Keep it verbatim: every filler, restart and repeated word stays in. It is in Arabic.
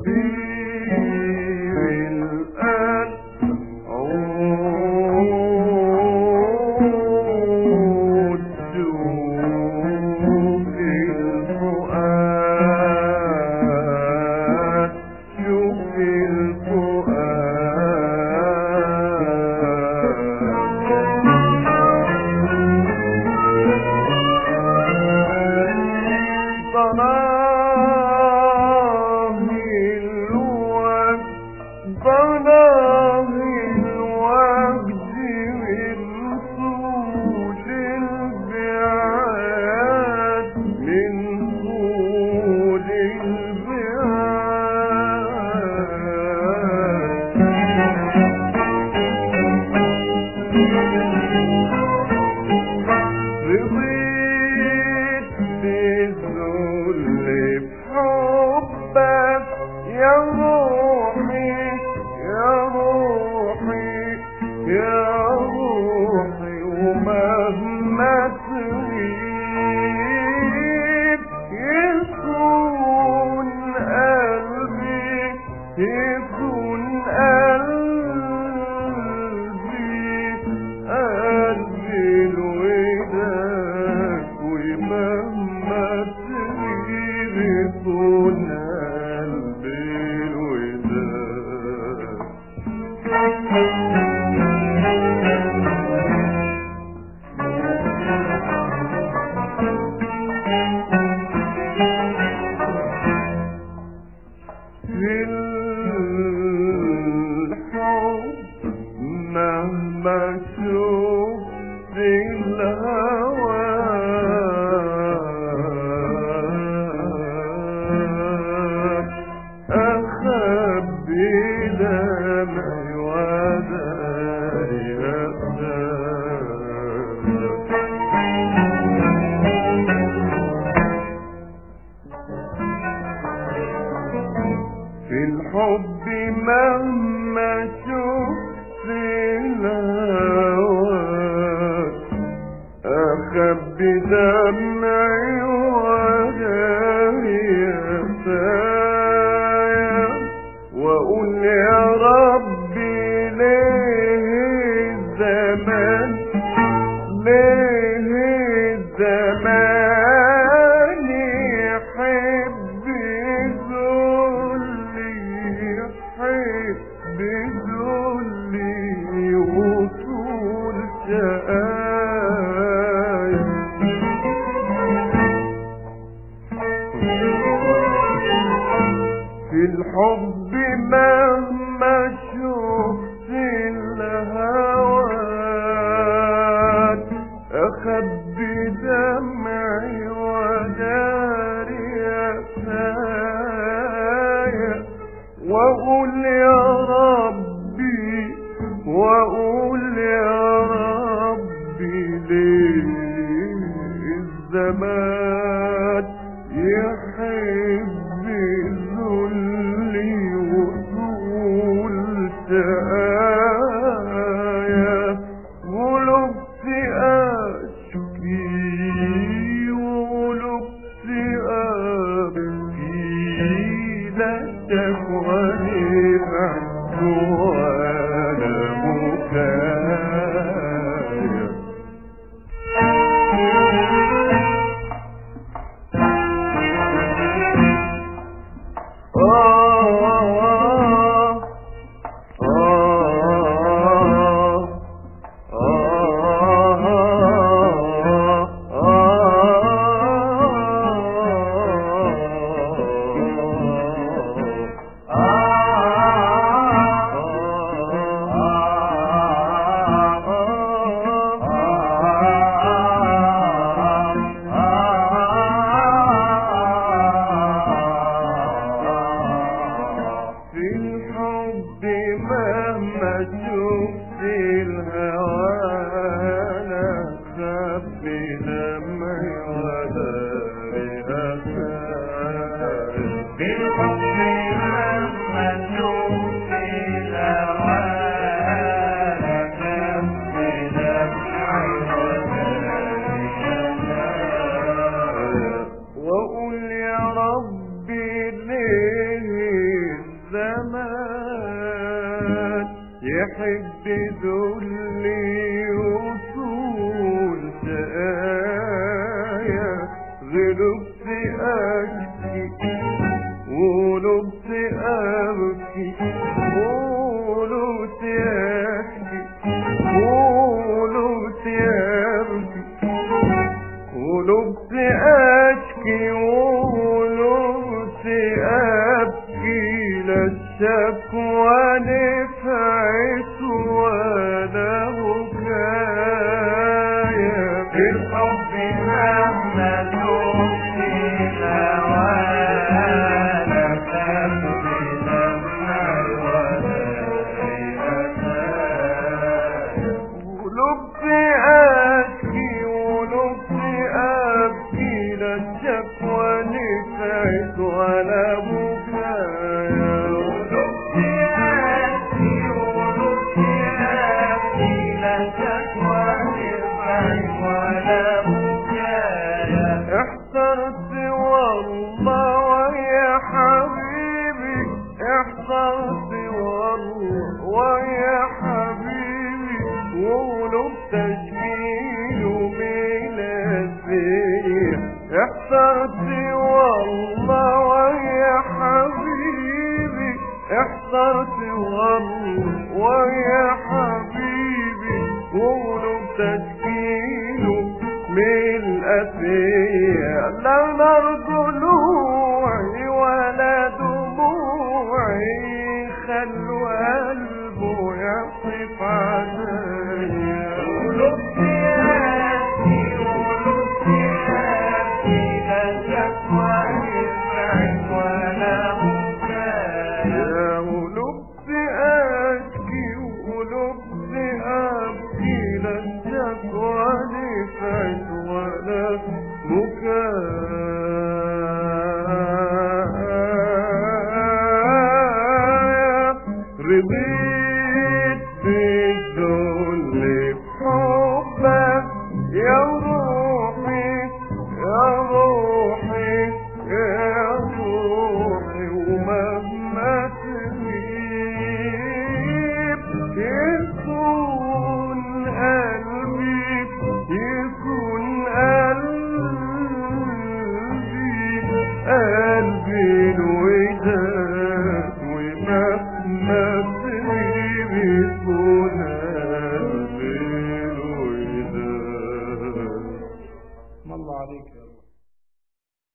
وقل يا ربي ليه يحب ذلي وصول شقايا غلبت أشكي ولبت أبكي ولبت أشكي ولبت أبكي ولبت أشكي ولبت أبكي للشكوى نفعت ولا بكايا بالحب مهما تبكينا ولا تبكي لما ولبت أشكي ولبت أبكي للشكوى نفعت ولا بكايا ولبت أشكي ولبت أبكي للشكوى نفعت ولا بكايا احترت والله ويا حبيبي احترت والله ويا حبيبي ولبت تشكيل من الزيح احترت والله ويا حبيبي احترت والله ويا حبيبي ولبت تشكيل من الأسير لا نار ضلوعي ولا دموعي خلوا قلبه يصف عزايا ولبت أبكي ولبت أبكي لا شكوى نفعت ولا بكايا ولبت أشكي ولبت أبكي لا شكوى نفعت ولا بكايا رضيت بالذل بحبك يا روحي يا روحي يا روحي ومهما تغيب يكون قلبي يكون قلبي قلبي الوداد ومهما تغيب يكون قلبي الوداد. الله عليك.